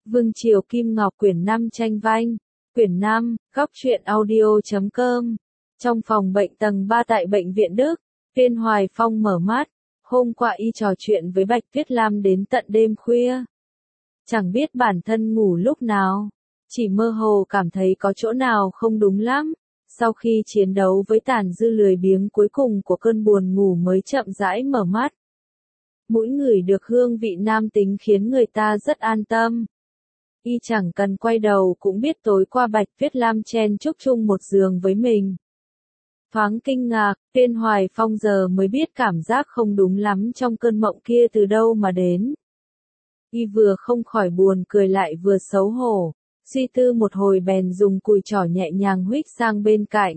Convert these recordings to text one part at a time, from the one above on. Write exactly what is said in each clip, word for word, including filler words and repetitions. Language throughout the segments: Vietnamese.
Vương Triều Kim Ngọc quyển năm tranh vanh, quyển năm, góc truyện audio chấm com. Trong phòng bệnh tầng ba tại bệnh viện Đức, Viên Hoài Phong mở mắt, hôm qua y trò chuyện với Bạch Tuyết Lam đến tận đêm khuya. Chẳng biết bản thân ngủ lúc nào, chỉ mơ hồ cảm thấy có chỗ nào không đúng lắm. Sau khi chiến đấu với tàn dư lười biếng cuối cùng của cơn buồn ngủ mới chậm rãi mở mắt. Mũi ngửi được hương vị nam tính khiến người ta rất an tâm. Y chẳng cần quay đầu cũng biết tối qua Bạch Tuyết Lam chen chúc chung một giường với mình. Thoáng kinh ngạc, Viên Hoài Phong giờ mới biết cảm giác không đúng lắm trong cơn mộng kia từ đâu mà đến. Y vừa không khỏi buồn cười lại vừa xấu hổ, suy tư một hồi bèn dùng cùi trỏ nhẹ nhàng huých sang bên cạnh.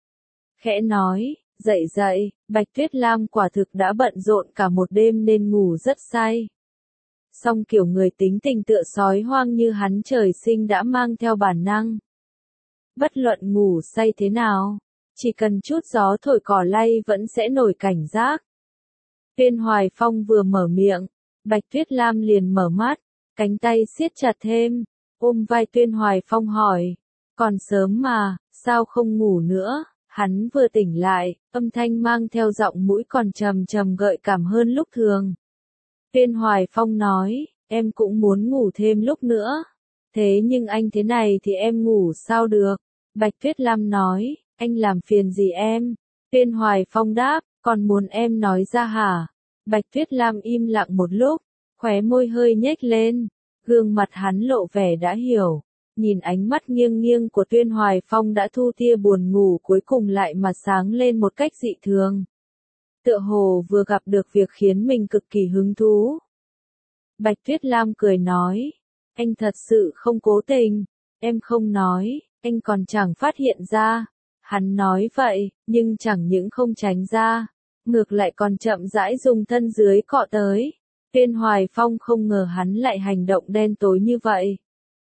Khẽ nói, dậy dậy, Bạch Tuyết Lam quả thực đã bận rộn cả một đêm nên ngủ rất say. Song kiểu người tính tình tựa sói hoang như hắn trời sinh đã mang theo bản năng. Bất luận ngủ say thế nào, chỉ cần chút gió thổi cỏ lay vẫn sẽ nổi cảnh giác. Viên Hoài Phong vừa mở miệng, Bạch Tuyết Lam liền mở mắt, cánh tay siết chặt thêm, ôm vai Viên Hoài Phong hỏi, còn sớm mà, sao không ngủ nữa? Hắn vừa tỉnh lại, âm thanh mang theo giọng mũi còn trầm trầm gợi cảm hơn lúc thường. Viên Hoài Phong nói, em cũng muốn ngủ thêm lúc nữa. Thế nhưng anh thế này thì em ngủ sao được? Bạch Tuyết Lam nói, anh làm phiền gì em? Viên Hoài Phong đáp, còn muốn em nói ra hả? Bạch Tuyết Lam im lặng một lúc, khóe môi hơi nhếch lên, gương mặt hắn lộ vẻ đã hiểu. Nhìn ánh mắt nghiêng nghiêng của Viên Hoài Phong đã thu tia buồn ngủ cuối cùng lại mà sáng lên một cách dị thường. Tựa hồ vừa gặp được việc khiến mình cực kỳ hứng thú. Bạch Tuyết Lam cười nói, anh thật sự không cố tình, em không nói, anh còn chẳng phát hiện ra. Hắn nói vậy, nhưng chẳng những không tránh ra, ngược lại còn chậm rãi dùng thân dưới cọ tới. Viên Hoài Phong không ngờ hắn lại hành động đen tối như vậy.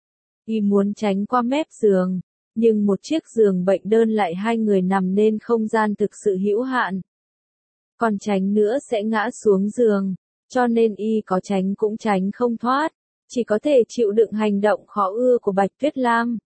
Y muốn tránh qua mép giường, nhưng một chiếc giường bệnh đơn lại hai người nằm nên không gian thực sự hữu hạn. Còn tránh nữa sẽ ngã xuống giường, cho nên y có tránh cũng tránh không thoát, chỉ có thể chịu đựng hành động khó ưa của Bạch Tuyết Lam.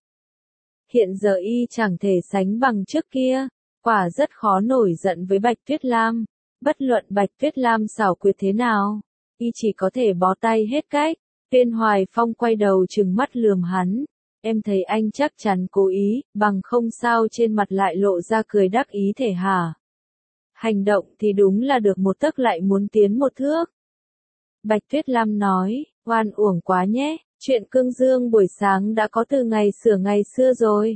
Hiện giờ y chẳng thể sánh bằng trước kia, quả rất khó nổi giận với Bạch Tuyết Lam. Bất luận Bạch Tuyết Lam xảo quyệt thế nào, y chỉ có thể bó tay hết cách. Viên Hoài Phong quay đầu trừng mắt lườm hắn, em thấy anh chắc chắn cố ý, bằng không sao trên mặt lại lộ ra cười đắc ý thể hả? Hành động thì đúng là được một tấc lại muốn tiến một thước. Bạch Tuyết Lam nói, oan uổng quá nhé, chuyện cương dương buổi sáng đã có từ ngày xưa ngày xưa rồi.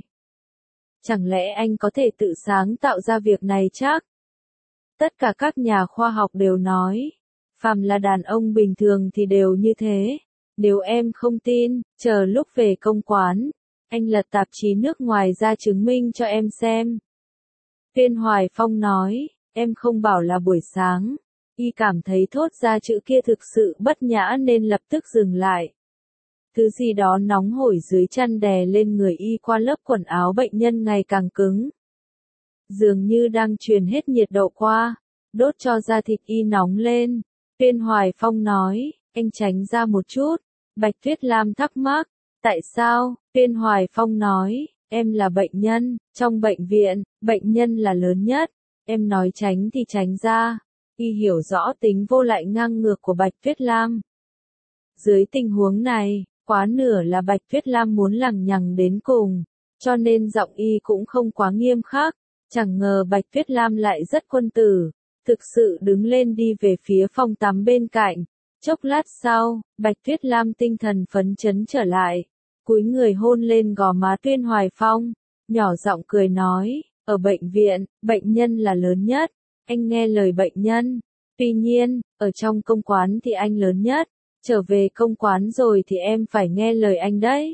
Chẳng lẽ anh có thể tự sáng tạo ra việc này chắc? Tất cả các nhà khoa học đều nói, phàm là đàn ông bình thường thì đều như thế. Nếu em không tin, chờ lúc về công quán, anh lật tạp chí nước ngoài ra chứng minh cho em xem. Viên Hoài Phong nói, em không bảo là buổi sáng. Y cảm thấy thốt ra chữ kia thực sự bất nhã nên lập tức dừng lại. Thứ gì đó nóng hổi dưới chân đè lên người y qua lớp quần áo bệnh nhân ngày càng cứng. Dường như đang truyền hết nhiệt độ qua, đốt cho da thịt y nóng lên. Viên Hoài Phong nói, anh tránh ra một chút. Bạch Tuyết Lam thắc mắc, tại sao? Viên Hoài Phong nói, em là bệnh nhân, trong bệnh viện, bệnh nhân là lớn nhất, em nói tránh thì tránh ra. Y hiểu rõ tính vô lại ngang ngược của Bạch Tuyết Lam. Dưới tình huống này, quá nửa là Bạch Tuyết Lam muốn lằng nhằng đến cùng, cho nên giọng y cũng không quá nghiêm khắc. Chẳng ngờ Bạch Tuyết Lam lại rất quân tử, thực sự đứng lên đi về phía phòng tắm bên cạnh. Chốc lát sau, Bạch Tuyết Lam tinh thần phấn chấn trở lại, cúi người hôn lên gò má Viên Hoài Phong, nhỏ giọng cười nói, ở bệnh viện, bệnh nhân là lớn nhất, anh nghe lời bệnh nhân. Tuy nhiên, ở trong công quán thì anh lớn nhất, trở về công quán rồi thì em phải nghe lời anh đấy.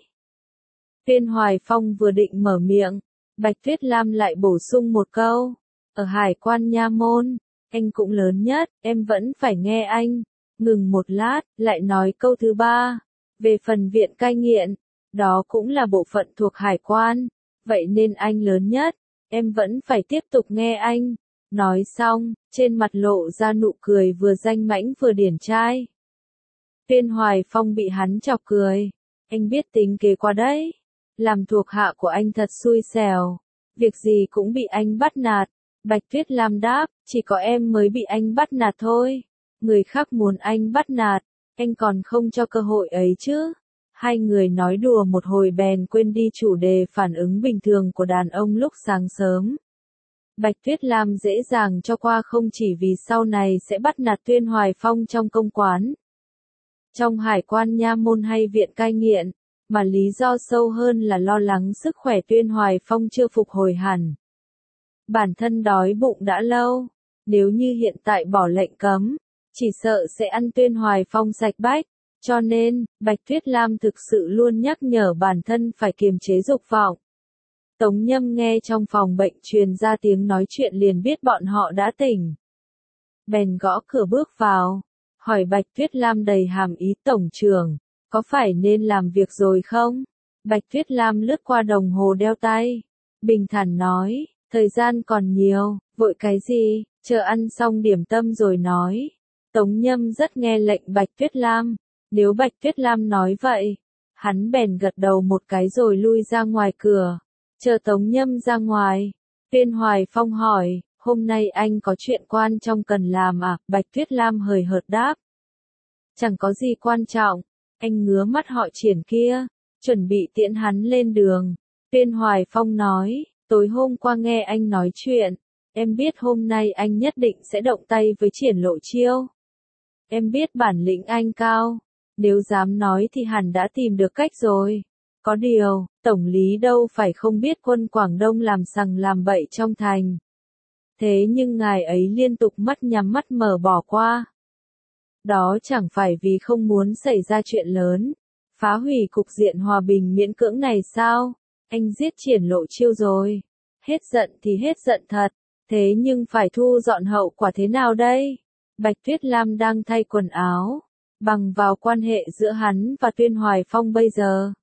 Viên Hoài Phong vừa định mở miệng, Bạch Tuyết Lam lại bổ sung một câu, ở hải quan nha môn, anh cũng lớn nhất, em vẫn phải nghe anh. Ngừng một lát, lại nói câu thứ ba, về phần viện cai nghiện, đó cũng là bộ phận thuộc hải quan, vậy nên anh lớn nhất, em vẫn phải tiếp tục nghe anh. Nói xong, trên mặt lộ ra nụ cười vừa danh mãnh vừa điển trai. Viên Hoài Phong bị hắn chọc cười, anh biết tính kế quá đấy. Làm thuộc hạ của anh thật xui xẻo. Việc gì cũng bị anh bắt nạt. Bạch Tuyết Lam đáp, chỉ có em mới bị anh bắt nạt thôi. Người khác muốn anh bắt nạt, anh còn không cho cơ hội ấy chứ. Hai người nói đùa một hồi bèn quên đi chủ đề phản ứng bình thường của đàn ông lúc sáng sớm. Bạch Tuyết Lam dễ dàng cho qua không chỉ vì sau này sẽ bắt nạt Tuyên Hoài Phong trong công quán, trong hải quan nha môn hay viện cai nghiện, mà lý do sâu hơn là lo lắng sức khỏe Tuyên Hoài Phong chưa phục hồi hẳn. Bản thân đói bụng đã lâu, nếu như hiện tại bỏ lệnh cấm, chỉ sợ sẽ ăn Tuyên Hoài Phong sạch bách, cho nên, Bạch Tuyết Lam thực sự luôn nhắc nhở bản thân phải kiềm chế dục vọng. Tống Nhâm nghe trong phòng bệnh truyền ra tiếng nói chuyện liền biết bọn họ đã tỉnh. Bèn gõ cửa bước vào, hỏi Bạch Tuyết Lam đầy hàm ý tổng trưởng, có phải nên làm việc rồi không? Bạch Tuyết Lam lướt qua đồng hồ đeo tay, bình thản nói, thời gian còn nhiều, vội cái gì, chờ ăn xong điểm tâm rồi nói. Tống Nhâm rất nghe lệnh Bạch Tuyết Lam, nếu Bạch Tuyết Lam nói vậy, hắn bèn gật đầu một cái rồi lui ra ngoài cửa. Chờ Tống Nhâm ra ngoài, Tuyên Hoài Phong hỏi, hôm nay anh có chuyện quan trọng cần làm à? Bạch Tuyết Lam hời hợt đáp. Chẳng có gì quan trọng, anh ngứa mắt họ Triển kia, chuẩn bị tiễn hắn lên đường. Tuyên Hoài Phong nói, tối hôm qua nghe anh nói chuyện, em biết hôm nay anh nhất định sẽ động tay với Triển Lộ Chiêu. Em biết bản lĩnh anh cao, nếu dám nói thì hẳn đã tìm được cách rồi. Có điều, Tổng lý đâu phải không biết quân Quảng Đông làm sằng làm bậy trong thành. Thế nhưng ngài ấy liên tục mắt nhắm mắt mở bỏ qua. Đó chẳng phải vì không muốn xảy ra chuyện lớn, phá hủy cục diện hòa bình miễn cưỡng này sao? Anh giết Triển Lộ Chiêu rồi. Hết giận thì hết giận thật, thế nhưng phải thu dọn hậu quả thế nào đây? Bạch Tuyết Lam đang thay quần áo, bằng vào quan hệ giữa hắn và Tuyên Hoài Phong bây giờ.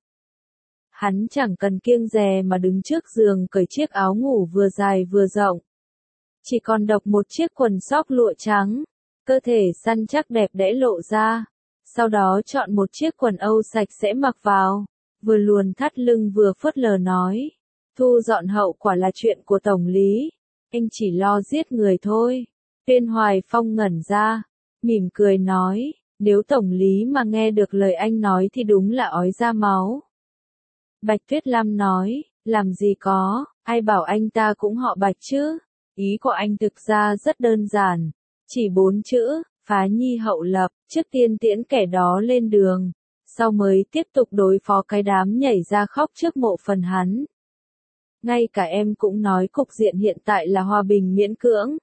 Hắn chẳng cần kiêng dè mà đứng trước giường cởi chiếc áo ngủ vừa dài vừa rộng. Chỉ còn độc một chiếc quần sóc lụa trắng, cơ thể săn chắc đẹp đẽ lộ ra. Sau đó chọn một chiếc quần âu sạch sẽ mặc vào, vừa luồn thắt lưng vừa phớt lờ nói. Thu dọn hậu quả là chuyện của Tổng lý, anh chỉ lo giết người thôi. Tuyên Hoài Phong ngẩn ra, mỉm cười nói, nếu Tổng lý mà nghe được lời anh nói thì đúng là ói ra máu. Bạch Tuyết Lam nói, làm gì có, ai bảo anh ta cũng họ Bạch chứ, ý của anh thực ra rất đơn giản, chỉ bốn chữ, phá nhi hậu lập, trước tiên tiễn kẻ đó lên đường, sau mới tiếp tục đối phó cái đám nhảy ra khóc trước mộ phần hắn. Ngay cả em cũng nói cục diện hiện tại là hòa bình miễn cưỡng.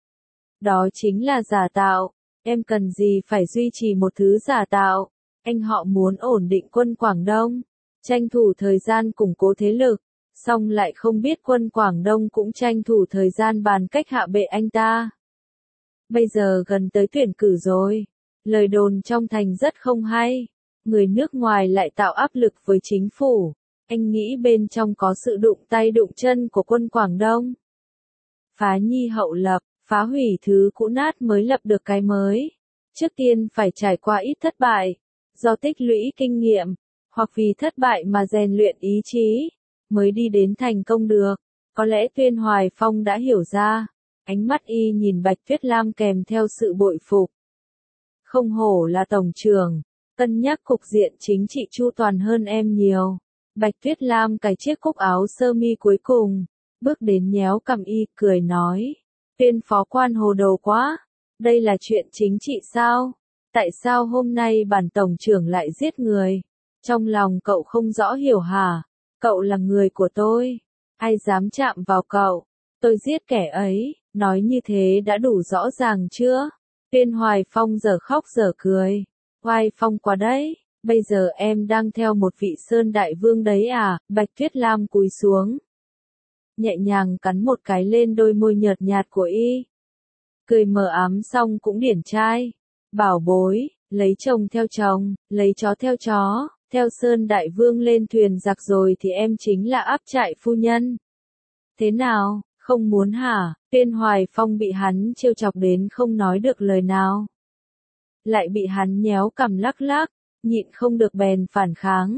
Đó chính là giả tạo, em cần gì phải duy trì một thứ giả tạo, anh họ muốn ổn định quân Quảng Đông, tranh thủ thời gian củng cố thế lực, song lại không biết quân Quảng Đông cũng tranh thủ thời gian bàn cách hạ bệ anh ta. Bây giờ gần tới tuyển cử rồi, lời đồn trong thành rất không hay, người nước ngoài lại tạo áp lực với chính phủ, anh nghĩ bên trong có sự đụng tay đụng chân của quân Quảng Đông. Phá nhi hậu lập, phá hủy thứ cũ nát mới lập được cái mới. Trước tiên phải trải qua ít thất bại, do tích lũy kinh nghiệm, hoặc vì thất bại mà rèn luyện ý chí, mới đi đến thành công được. Có lẽ Tuyên Hoài Phong đã hiểu ra, ánh mắt y nhìn Bạch Tuyết Lam kèm theo sự bội phục. Không hổ là tổng trưởng, cân nhắc cục diện chính trị chu toàn hơn em nhiều. Bạch Tuyết Lam cài chiếc cúc áo sơ mi cuối cùng, bước đến nhéo cằm y, cười nói. Tuyên phó quan hồ đồ quá, đây là chuyện chính trị sao? Tại sao hôm nay bản tổng trưởng lại giết người? Trong lòng cậu không rõ hiểu hả? Cậu là người của tôi, ai dám chạm vào cậu? Tôi giết kẻ ấy, nói như thế đã đủ rõ ràng chưa? Tuyên Hoài Phong giờ khóc giờ cười. Hoài Phong quá đấy, bây giờ em đang theo một vị sơn đại vương đấy à? Bạch Tuyết Lam cúi xuống, nhẹ nhàng cắn một cái lên đôi môi nhợt nhạt của y. Cười mờ ám xong cũng điển trai. Bảo bối, lấy chồng theo chồng, lấy chó theo chó, theo Sơn Đại Vương lên thuyền giặc rồi thì em chính là áp trại phu nhân. Thế nào, không muốn hả? Tuyên Hoài Phong bị hắn trêu chọc đến không nói được lời nào. Lại bị hắn nhéo cằm lắc lắc, nhịn không được bèn phản kháng.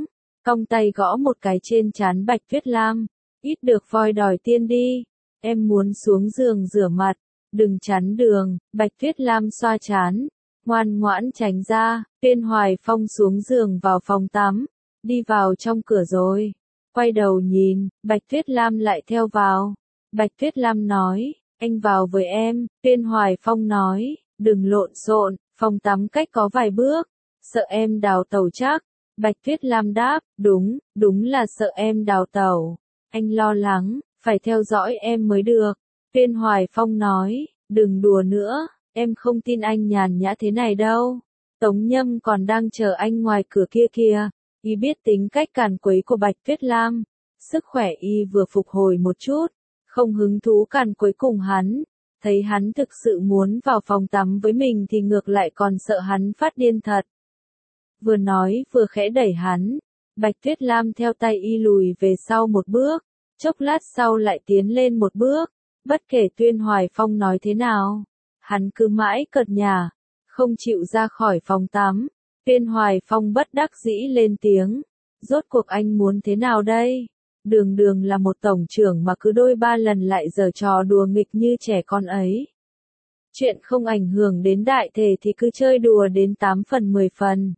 cong tay gõ một cái trên trán Bạch Tuyết Lam. Ít được voi đòi tiên đi. Em muốn xuống giường rửa mặt. Đừng chắn đường. Bạch Tuyết Lam xoa trán. Ngoan ngoãn tránh ra. Tuyên Hoài Phong xuống giường vào phòng tắm. Đi vào trong cửa rồi. Quay đầu nhìn. Bạch Tuyết Lam lại theo vào. Bạch Tuyết Lam nói. Anh vào với em. Tuyên Hoài Phong nói. Đừng lộn xộn. Phòng tắm cách có vài bước. Sợ em đào tẩu chắc. Bạch Tuyết Lam đáp. Đúng, đúng là sợ em đào tẩu. Anh lo lắng, phải theo dõi em mới được. Tuyên Hoài Phong nói. Đừng đùa nữa, em không tin anh nhàn nhã thế này đâu. Tống Nhâm còn đang chờ anh ngoài cửa kia kìa. Y biết tính cách càn quấy của Bạch Tuyết Lam. Sức khỏe y vừa phục hồi một chút. Không hứng thú càn quấy cùng hắn. Thấy hắn thực sự muốn vào phòng tắm với mình thì ngược lại còn sợ hắn phát điên thật. Vừa nói vừa khẽ đẩy hắn. Bạch Tuyết Lam theo tay y lùi về sau một bước. Chốc lát sau lại tiến lên một bước. Bất kể Tuyên Hoài Phong nói thế nào. Hắn cứ mãi cợt nhả. Không chịu ra khỏi phòng tắm. Tuyên Hoài Phong bất đắc dĩ lên tiếng. Rốt cuộc anh muốn thế nào đây? Đường đường là một tổng trưởng mà cứ đôi ba lần lại giở trò đùa nghịch như trẻ con ấy. Chuyện không ảnh hưởng đến đại thể thì cứ chơi đùa đến tám phần mười phần.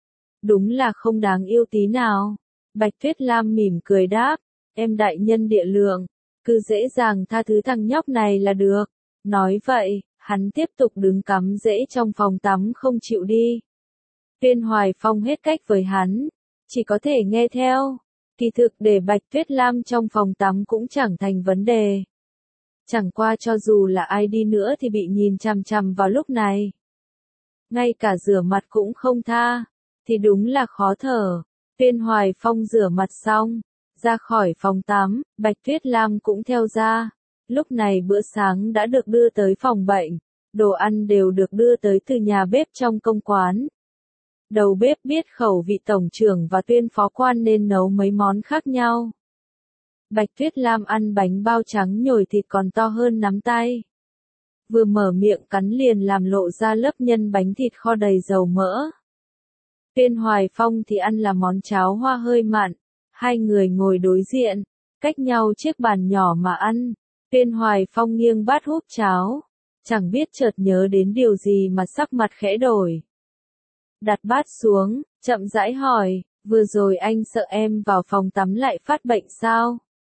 Đúng là không đáng yêu tí nào. Bạch Tuyết Lam mỉm cười đáp. Em đại nhân địa lượng. Cứ dễ dàng tha thứ thằng nhóc này là được. Nói vậy, hắn tiếp tục đứng cắm rễ trong phòng tắm không chịu đi. Tuyên Hoài Phong hết cách với hắn. Chỉ có thể nghe theo. Kỳ thực để Bạch Tuyết Lam trong phòng tắm cũng chẳng thành vấn đề. Chẳng qua cho dù là ai đi nữa thì bị nhìn chằm chằm vào lúc này. Ngay cả rửa mặt cũng không tha. Thì đúng là khó thở. Tuyên Hoài Phong rửa mặt xong. Ra khỏi phòng tắm, Bạch Tuyết Lam cũng theo ra. Lúc này bữa sáng đã được đưa tới phòng bệnh. Đồ ăn đều được đưa tới từ nhà bếp trong công quán. Đầu bếp biết khẩu vị tổng trưởng và Tuyên phó quan nên nấu mấy món khác nhau. Bạch Tuyết Lam ăn bánh bao trắng nhồi thịt còn to hơn nắm tay. Vừa mở miệng cắn liền làm lộ ra lớp nhân bánh thịt kho đầy dầu mỡ. Tuyên Hoài Phong thì ăn là món cháo hoa hơi mặn. Hai người ngồi đối diện, cách nhau chiếc bàn nhỏ mà ăn. Tuyên Hoài Phong nghiêng bát húp cháo. Chẳng biết chợt nhớ đến điều gì mà sắc mặt khẽ đổi. Đặt bát xuống, chậm rãi hỏi, vừa rồi anh sợ em vào phòng tắm lại phát bệnh sao?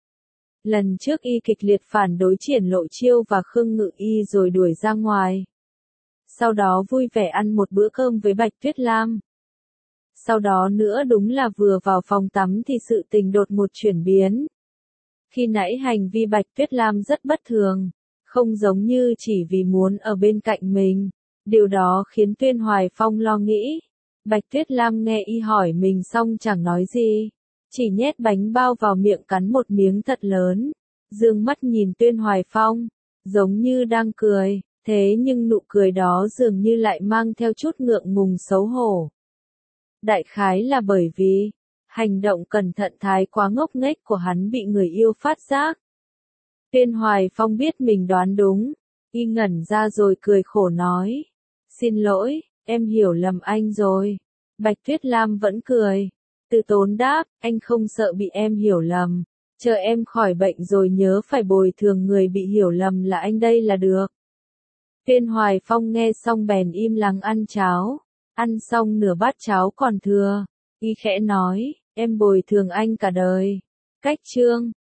Lần trước y kịch liệt phản đối Triển Lộ Chiêu và Khương Ngự Y rồi đuổi ra ngoài. Sau đó vui vẻ ăn một bữa cơm với Bạch Tuyết Lam. Sau đó nữa đúng là vừa vào phòng tắm thì sự tình đột một chuyển biến. Khi nãy hành vi Bạch Tuyết Lam rất bất thường, không giống như chỉ vì muốn ở bên cạnh mình. Điều đó khiến Tuyên Hoài Phong lo nghĩ. Bạch Tuyết Lam nghe y hỏi mình xong chẳng nói gì. Chỉ nhét bánh bao vào miệng cắn một miếng thật lớn. Dương mắt nhìn Tuyên Hoài Phong. Giống như đang cười. Thế nhưng nụ cười đó dường như lại mang theo chút ngượng ngùng xấu hổ. Đại khái là bởi vì hành động cẩn thận thái quá ngốc nghếch của hắn bị người yêu phát giác. Tuyên Hoài Phong biết mình đoán đúng. Y ngẩn ra rồi cười khổ nói. Xin lỗi, em hiểu lầm anh rồi. Bạch Tuyết Lam vẫn cười. Từ tốn đáp, anh không sợ bị em hiểu lầm. Chờ em khỏi bệnh rồi nhớ phải bồi thường người bị hiểu lầm là anh đây là được. Tuyên Hoài Phong nghe xong bèn im lặng ăn cháo. Ăn xong nửa bát cháo còn thừa. Y khẽ nói, em bồi thường anh cả đời. Cách chương